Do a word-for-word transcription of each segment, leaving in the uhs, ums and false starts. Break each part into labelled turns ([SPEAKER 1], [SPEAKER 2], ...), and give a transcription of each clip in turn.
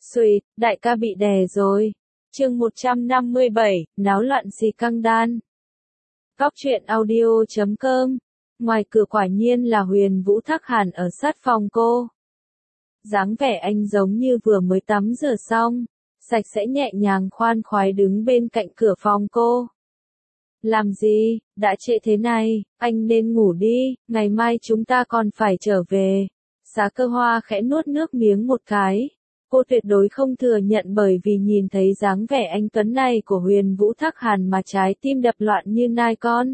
[SPEAKER 1] Xùi, đại ca bị đè rồi. Chương một trăm năm mươi bảy, náo loạn xì căng đan. Góc truyện audio chấm com. Ngoài cửa quả nhiên là Huyền Vũ Thác Hàn ở sát phòng cô. Dáng vẻ anh giống như vừa mới tắm rửa xong, sạch sẽ nhẹ nhàng khoan khoái đứng bên cạnh cửa phòng cô. Làm gì, đã trễ thế này, anh nên ngủ đi, ngày mai chúng ta còn phải trở về. Xá Cơ Hoa khẽ nuốt nước miếng một cái. Cô tuyệt đối không thừa nhận bởi vì nhìn thấy dáng vẻ anh tuấn này của Huyền Vũ Thác Hàn mà trái tim đập loạn như nai con.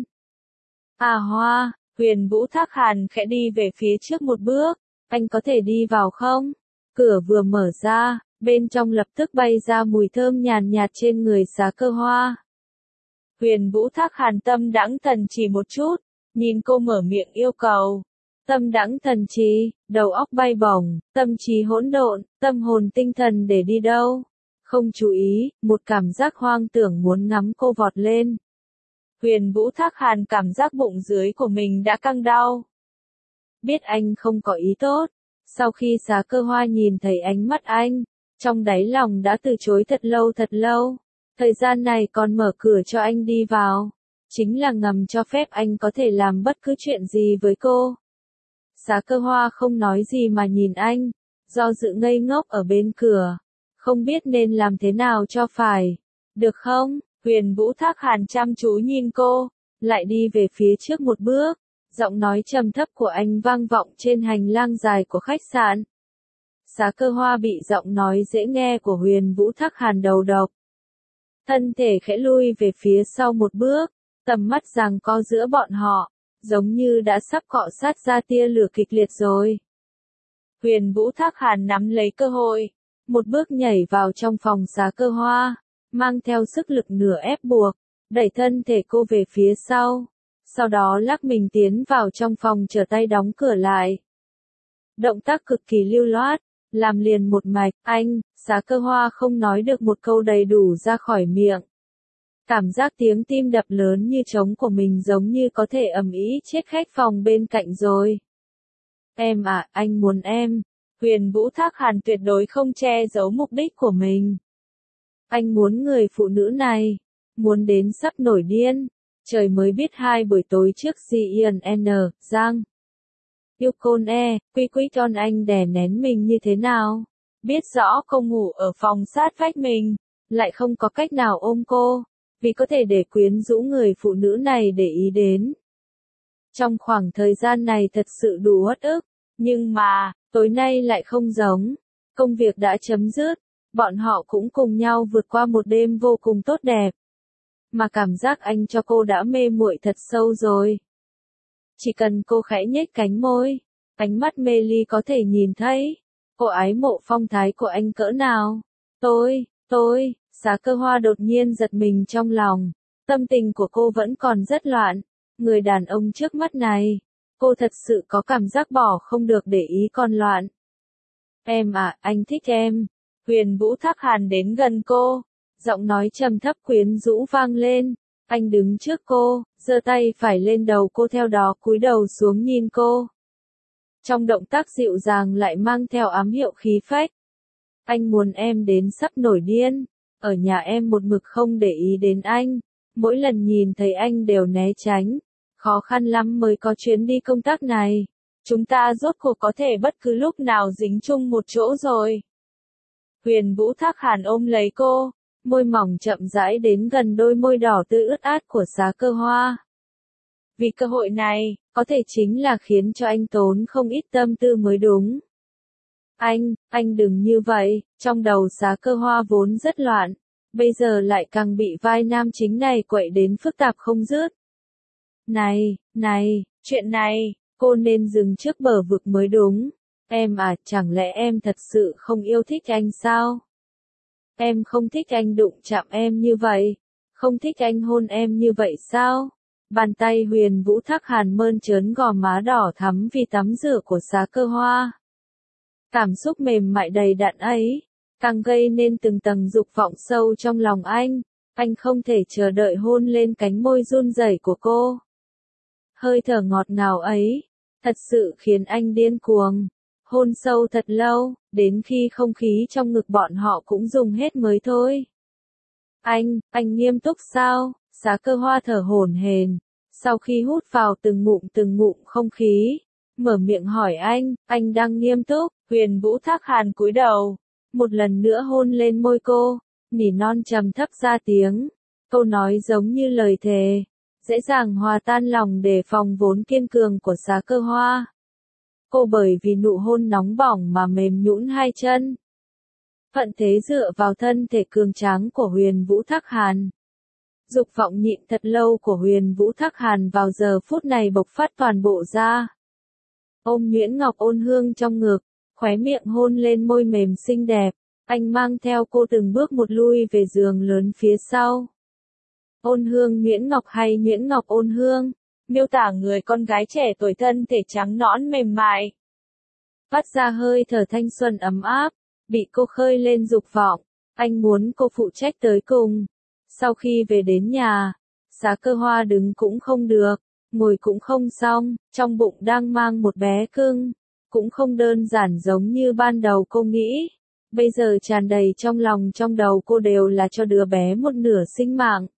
[SPEAKER 1] À Hoa, Huyền Vũ Thác Hàn khẽ đi về phía trước một bước, anh có thể đi vào không? Cửa vừa mở ra, bên trong lập tức bay ra mùi thơm nhàn nhạt trên người Xá Cơ Hoa. Huyền Vũ Thác Hàn tâm đãng thần chỉ một chút, nhìn cô mở miệng yêu cầu. Tâm đãng thần trí, đầu óc bay bổng, tâm trí hỗn độn, tâm hồn tinh thần để đi đâu? Không chú ý, một cảm giác hoang tưởng muốn ngắm cô vọt lên. Huyền Vũ Thác Hàn cảm giác bụng dưới của mình đã căng đau. Biết anh không có ý tốt, sau khi Xá Cơ Hoa nhìn thấy ánh mắt anh, trong đáy lòng đã từ chối thật lâu thật lâu. Thời gian này còn mở cửa cho anh đi vào, chính là ngầm cho phép anh có thể làm bất cứ chuyện gì với cô. Xá Cơ Hoa không nói gì mà nhìn anh, do dự ngây ngốc ở bên cửa, không biết nên làm thế nào cho phải. Được không? Huyền Vũ Thác Hàn chăm chú nhìn cô, lại đi về phía trước một bước, giọng nói trầm thấp của anh vang vọng trên hành lang dài của khách sạn. Xá Cơ Hoa bị giọng nói dễ nghe của Huyền Vũ Thác Hàn đầu độc. Thân thể khẽ lui về phía sau một bước, tầm mắt giằng co giữa bọn họ, giống như đã sắp cọ sát ra tia lửa kịch liệt rồi. Huyền Vũ Thác Hàn nắm lấy cơ hội, một bước nhảy vào trong phòng Xá Cơ Hoa, mang theo sức lực nửa ép buộc, đẩy thân thể cô về phía sau, sau đó lắc mình tiến vào trong phòng trở tay đóng cửa lại. Động tác cực kỳ lưu loát, làm liền một mạch, anh, Xá Cơ Hoa không nói được một câu đầy đủ ra khỏi miệng. Cảm giác tiếng tim đập lớn như trống của mình giống như có thể ầm ĩ chết khách phòng bên cạnh rồi. Em à, anh muốn em. Huyền Vũ Thác Hàn tuyệt đối không che giấu mục đích của mình. Anh muốn người phụ nữ này, muốn đến sắp nổi điên. Trời mới biết hai buổi tối trước Gion N, Giang. Yêu Côn E, quy quy con anh đè nén mình như thế nào. Biết rõ cô ngủ ở phòng sát vách mình, lại không có cách nào ôm cô, vì có thể để quyến rũ người phụ nữ này để ý đến. Trong khoảng thời gian này thật sự đủ uất ức, nhưng mà, tối nay lại không giống. Công việc đã chấm dứt, bọn họ cũng cùng nhau vượt qua một đêm vô cùng tốt đẹp. Mà cảm giác anh cho cô đã mê muội thật sâu rồi. Chỉ cần cô khẽ nhếch cánh môi, ánh mắt mê ly có thể nhìn thấy, cô ái mộ phong thái của anh cỡ nào. Tôi, tôi, Xá Cơ Hoa đột nhiên giật mình trong lòng, tâm tình của cô vẫn còn rất loạn, người đàn ông trước mắt này, cô thật sự có cảm giác bỏ không được để ý còn loạn. Em à, anh thích em. Huyền Vũ Thác Hàn đến gần cô, giọng nói trầm thấp quyến rũ vang lên, anh đứng trước cô, giơ tay phải lên đầu cô theo đó cúi đầu xuống nhìn cô. Trong động tác dịu dàng lại mang theo ám hiệu khí phách. Anh muốn em đến sắp nổi điên, ở nhà em một mực không để ý đến anh, mỗi lần nhìn thấy anh đều né tránh, khó khăn lắm mới có chuyến đi công tác này, chúng ta rốt cuộc có thể bất cứ lúc nào dính chung một chỗ rồi. Huyền Vũ Thác Hàn ôm lấy cô, môi mỏng chậm rãi đến gần đôi môi đỏ tươi ướt át của Xá Cơ Hoa. Vì cơ hội này, có thể chính là khiến cho anh tốn không ít tâm tư mới đúng. Anh, anh đừng như vậy, trong đầu Xá Cơ Hoa vốn rất loạn, bây giờ lại càng bị vai nam chính này quậy đến phức tạp không dứt. Này, này, chuyện này, cô nên dừng trước bờ vực mới đúng. Em à, chẳng lẽ em thật sự không yêu thích anh sao? Em không thích anh đụng chạm em như vậy, không thích anh hôn em như vậy sao? Bàn tay Huyền Vũ Thác Hàn mơn trớn gò má đỏ thắm vì tắm rửa của Xá Cơ Hoa. Cảm xúc mềm mại đầy đặn ấy, càng gây nên từng tầng dục vọng sâu trong lòng anh, anh không thể chờ đợi hôn lên cánh môi run rẩy của cô. Hơi thở ngọt ngào ấy, thật sự khiến anh điên cuồng. Hôn sâu thật lâu, đến khi không khí trong ngực bọn họ cũng dùng hết mới thôi. Anh, anh nghiêm túc sao? Xá Cơ Hoa thở hổn hển, sau khi hút vào từng ngụm từng ngụm không khí, mở miệng hỏi anh, anh đang nghiêm túc? Huyền Vũ Thác Hàn cúi đầu, một lần nữa hôn lên môi cô, nỉ non trầm thấp ra tiếng, câu nói giống như lời thề, dễ dàng hòa tan lòng đề phòng vốn kiên cường của Xá Cơ Hoa. Cô bởi vì nụ hôn nóng bỏng mà mềm nhũn hai chân. Thuận thế dựa vào thân thể cường tráng của Huyền Vũ Thác Hàn. Dục vọng nhịn thật lâu của Huyền Vũ Thác Hàn vào giờ phút này bộc phát toàn bộ ra. Ôm Nguyễn Ngọc Ôn Hương trong ngực, khóe miệng hôn lên môi mềm xinh đẹp, anh mang theo cô từng bước một lui về giường lớn phía sau. Ôn Hương Nguyễn Ngọc hay Nguyễn Ngọc Ôn Hương, miêu tả người con gái trẻ tuổi thân thể trắng nõn mềm mại. Phát ra hơi thở thanh xuân ấm áp, bị cô khơi lên dục vọng, anh muốn cô phụ trách tới cùng. Sau khi về đến nhà, Xá Cơ Hoa đứng cũng không được, ngồi cũng không xong, trong bụng đang mang một bé cưng, cũng không đơn giản giống như ban đầu cô nghĩ. Bây giờ tràn đầy trong lòng trong đầu cô đều là cho đứa bé một nửa sinh mạng.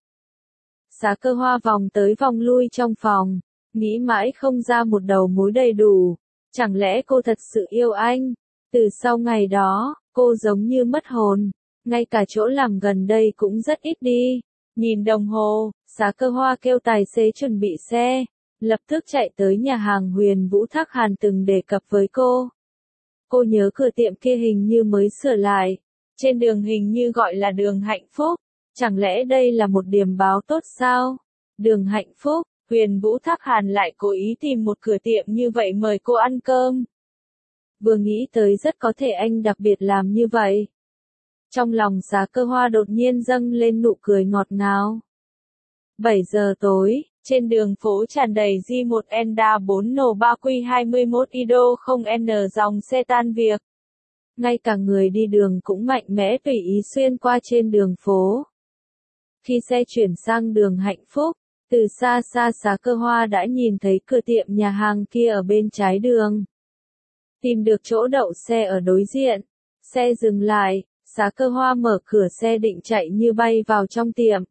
[SPEAKER 1] Xá Cơ Hoa vòng tới vòng lui trong phòng, nghĩ mãi không ra một đầu mối đầy đủ. Chẳng lẽ cô thật sự yêu anh? Từ sau ngày đó, cô giống như mất hồn, ngay cả chỗ làm gần đây cũng rất ít đi. Nhìn đồng hồ, Xá Cơ Hoa kêu tài xế chuẩn bị xe, lập tức chạy tới nhà hàng Huyền Vũ Thác Hàn từng đề cập với cô. Cô nhớ cửa tiệm kia hình như mới sửa lại, trên đường hình như gọi là đường Hạnh Phúc, chẳng lẽ đây là một điểm báo tốt sao? Đường Hạnh Phúc, Huyền Vũ Thác Hàn lại cố ý tìm một cửa tiệm như vậy mời cô ăn cơm. Vừa nghĩ tới rất có thể anh đặc biệt làm như vậy. Trong lòng Xá Cơ Hoa đột nhiên dâng lên nụ cười ngọt ngào. bảy giờ tối, trên đường phố tràn đầy G một Enda bốn N ba Q hai mốt I D O không N dòng xe tan việc. Ngay cả người đi đường cũng mạnh mẽ tùy ý xuyên qua trên đường phố. Khi xe chuyển sang đường Hạnh Phúc, từ xa xa Xá Cơ Hoa đã nhìn thấy cửa tiệm nhà hàng kia ở bên trái đường. Tìm được chỗ đậu xe ở đối diện, xe dừng lại, Xá Cơ Hoa mở cửa xe định chạy như bay vào trong tiệm.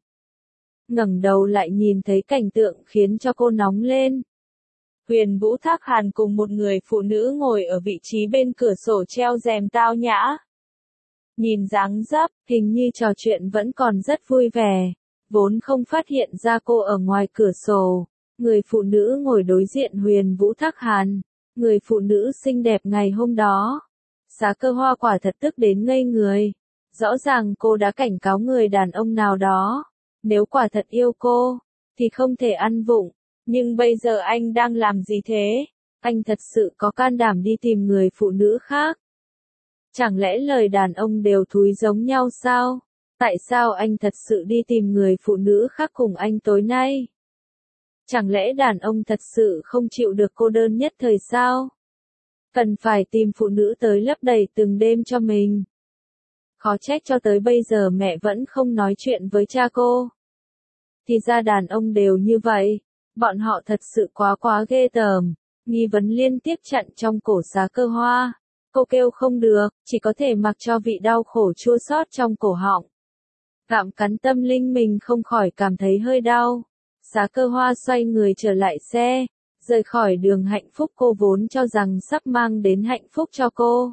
[SPEAKER 1] Ngẩng đầu lại nhìn thấy cảnh tượng khiến cho cô nóng lên. Huyền Vũ Thác Hàn cùng một người phụ nữ ngồi ở vị trí bên cửa sổ treo rèm tao nhã. Nhìn dáng dấp, hình như trò chuyện vẫn còn rất vui vẻ, vốn không phát hiện ra cô ở ngoài cửa sổ. Người phụ nữ ngồi đối diện Huyền Vũ Thác Hàn, người phụ nữ xinh đẹp ngày hôm đó. Xá Cơ Hoa quả thật tức đến ngây người. Rõ ràng cô đã cảnh cáo người đàn ông nào đó, nếu quả thật yêu cô, thì không thể ăn vụng. Nhưng bây giờ anh đang làm gì thế? Anh thật sự có can đảm đi tìm người phụ nữ khác? Chẳng lẽ lời đàn ông đều thúi giống nhau sao? Tại sao anh thật sự đi tìm người phụ nữ khác cùng anh tối nay? Chẳng lẽ đàn ông thật sự không chịu được cô đơn nhất thời sao? Cần phải tìm phụ nữ tới lấp đầy từng đêm cho mình. Khó trách cho tới bây giờ mẹ vẫn không nói chuyện với cha cô. Thì ra đàn ông đều như vậy, bọn họ thật sự quá quá ghê tởm. Nghi vấn liên tiếp chặn trong cổ Xá Cơ Hoa. Cô kêu không được, chỉ có thể mặc cho vị đau khổ chua xót trong cổ họng. Gặm cắn tâm linh mình không khỏi cảm thấy hơi đau. Xá Cơ Hoa xoay người trở lại xe, rời khỏi đường Hạnh Phúc cô vốn cho rằng sắp mang đến hạnh phúc cho cô.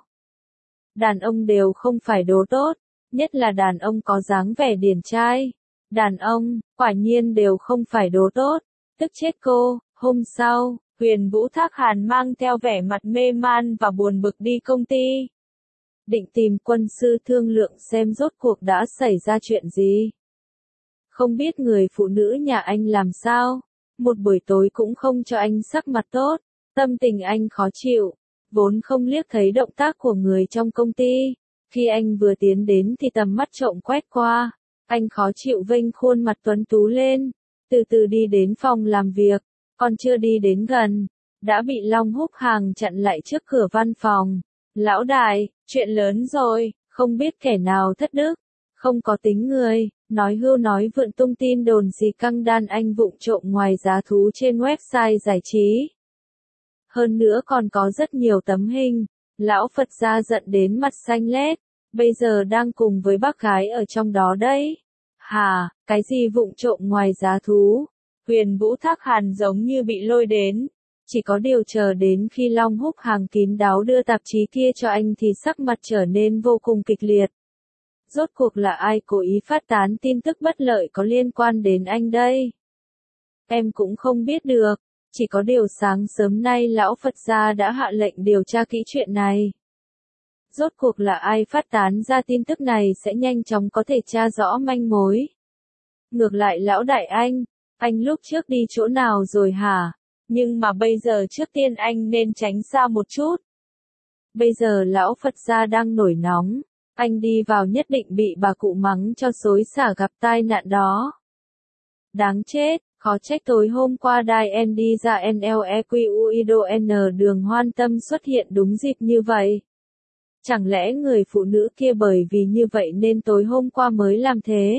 [SPEAKER 1] Đàn ông đều không phải đồ tốt, nhất là đàn ông có dáng vẻ điển trai. Đàn ông, quả nhiên đều không phải đồ tốt, tức chết cô. Hôm sau, Huyền Vũ Thác Hàn mang theo vẻ mặt mê man và buồn bực đi công ty. Định tìm quân sư thương lượng xem rốt cuộc đã xảy ra chuyện gì. Không biết người phụ nữ nhà anh làm sao, một buổi tối cũng không cho anh sắc mặt tốt, tâm tình anh khó chịu, vốn không liếc thấy động tác của người trong công ty. Khi anh vừa tiến đến thì tầm mắt trộm quét qua, anh khó chịu vênh khuôn mặt tuấn tú lên, từ từ đi đến phòng làm việc, còn chưa đi đến gần, đã bị Long Húc Hàng chặn lại trước cửa văn phòng. Lão đại, chuyện lớn rồi, không biết kẻ nào thất đức, không có tính người, nói hưu nói vượn tung tin đồn gì căng đan anh vụng trộm ngoài giá thú trên website giải trí. Hơn nữa còn có rất nhiều tấm hình, Lão Phật gia giận đến mặt xanh lét, bây giờ đang cùng với bác gái ở trong đó đấy. Hà, cái gì vụng trộm ngoài giá thú? Huyền Vũ Thác Hàn giống như bị lôi đến. Chỉ có điều chờ đến khi Long Húc Hàng kín đáo đưa tạp chí kia cho anh thì sắc mặt trở nên vô cùng kịch liệt. Rốt cuộc là ai cố ý phát tán tin tức bất lợi có liên quan đến anh đây? Em cũng không biết được, chỉ có điều sáng sớm nay lão Phật gia đã hạ lệnh điều tra kỹ chuyện này. Rốt cuộc là ai phát tán ra tin tức này sẽ nhanh chóng có thể tra rõ manh mối. Ngược lại lão đại anh, anh lúc trước đi chỗ nào rồi hả? Nhưng mà bây giờ trước tiên anh nên tránh xa một chút. Bây giờ lão Phật gia đang nổi nóng, anh đi vào nhất định bị bà cụ mắng cho xối xả gặp tai nạn đó. Đáng chết, khó trách tối hôm qua đài em đi ra en lờ e quy u i đê o N đường Hoan Tâm xuất hiện đúng dịp như vậy. Chẳng lẽ người phụ nữ kia bởi vì như vậy nên tối hôm qua mới làm thế?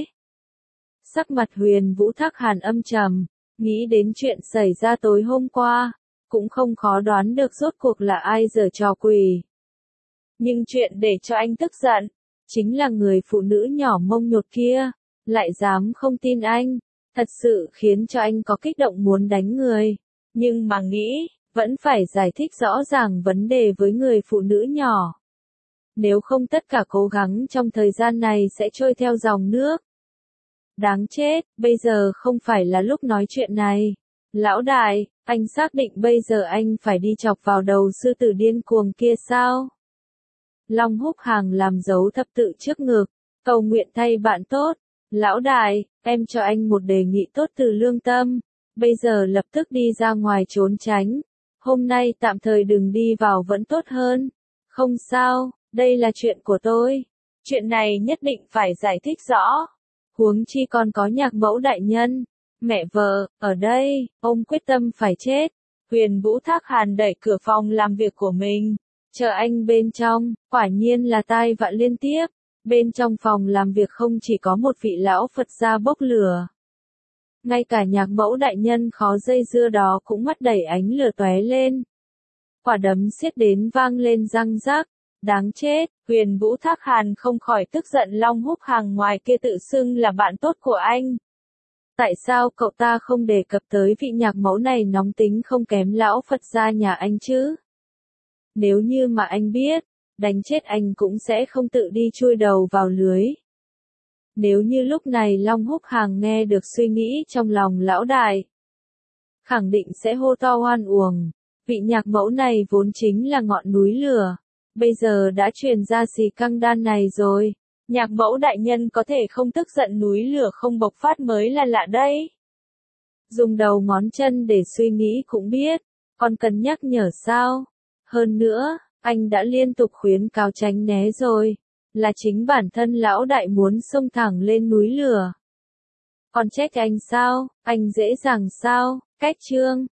[SPEAKER 1] Sắc mặt Huyền Vũ Thác Hàn âm trầm, nghĩ đến chuyện xảy ra tối hôm qua, cũng không khó đoán được rốt cuộc là ai giở trò quỷ. Nhưng chuyện để cho anh tức giận, chính là người phụ nữ nhỏ mông nhột kia, lại dám không tin anh, thật sự khiến cho anh có kích động muốn đánh người. Nhưng mà nghĩ, vẫn phải giải thích rõ ràng vấn đề với người phụ nữ nhỏ. Nếu không tất cả cố gắng trong thời gian này sẽ trôi theo dòng nước. Đáng chết, bây giờ không phải là lúc nói chuyện này. Lão đại, anh xác định bây giờ anh phải đi chọc vào đầu sư tử điên cuồng kia sao? Long Húc Hàng làm dấu thập tự trước ngực, cầu nguyện thay bạn tốt. Lão đại, em cho anh một đề nghị tốt từ lương tâm. Bây giờ lập tức đi ra ngoài trốn tránh. Hôm nay tạm thời đừng đi vào vẫn tốt hơn. Không sao, đây là chuyện của tôi. Chuyện này nhất định phải giải thích rõ. Huống chi còn có nhạc mẫu đại nhân, mẹ vợ, ở đây, ông quyết tâm phải chết. Huyền Vũ Thác Hàn đẩy cửa phòng làm việc của mình, chờ anh bên trong, quả nhiên là tai vạ liên tiếp. Bên trong phòng làm việc không chỉ có một vị lão Phật gia bốc lửa. Ngay cả nhạc mẫu đại nhân khó dây dưa đó cũng mắt đẩy ánh lửa tóe lên. Quả đấm xiết đến vang lên răng rắc. Đáng chết, Huyền Vũ Thác Hàn không khỏi tức giận Long Húc Hàng ngoài kia tự xưng là bạn tốt của anh. Tại sao cậu ta không đề cập tới vị nhạc mẫu này nóng tính không kém lão Phật gia nhà anh chứ? Nếu như mà anh biết, đánh chết anh cũng sẽ không tự đi chui đầu vào lưới. Nếu như lúc này Long Húc Hàng nghe được suy nghĩ trong lòng lão đại, khẳng định sẽ hô to hoan uổng. Vị nhạc mẫu này vốn chính là ngọn núi lửa. Bây giờ đã truyền ra xì căng đan này rồi. Nhạc mẫu đại nhân có thể không tức giận núi lửa không bộc phát mới là lạ đây. Dùng đầu ngón chân để suy nghĩ cũng biết. Còn cần nhắc nhở sao? Hơn nữa, anh đã liên tục khuyến cáo tránh né rồi. Là chính bản thân lão đại muốn xông thẳng lên núi lửa. Còn trách anh sao? Anh dễ dàng sao? Cách chương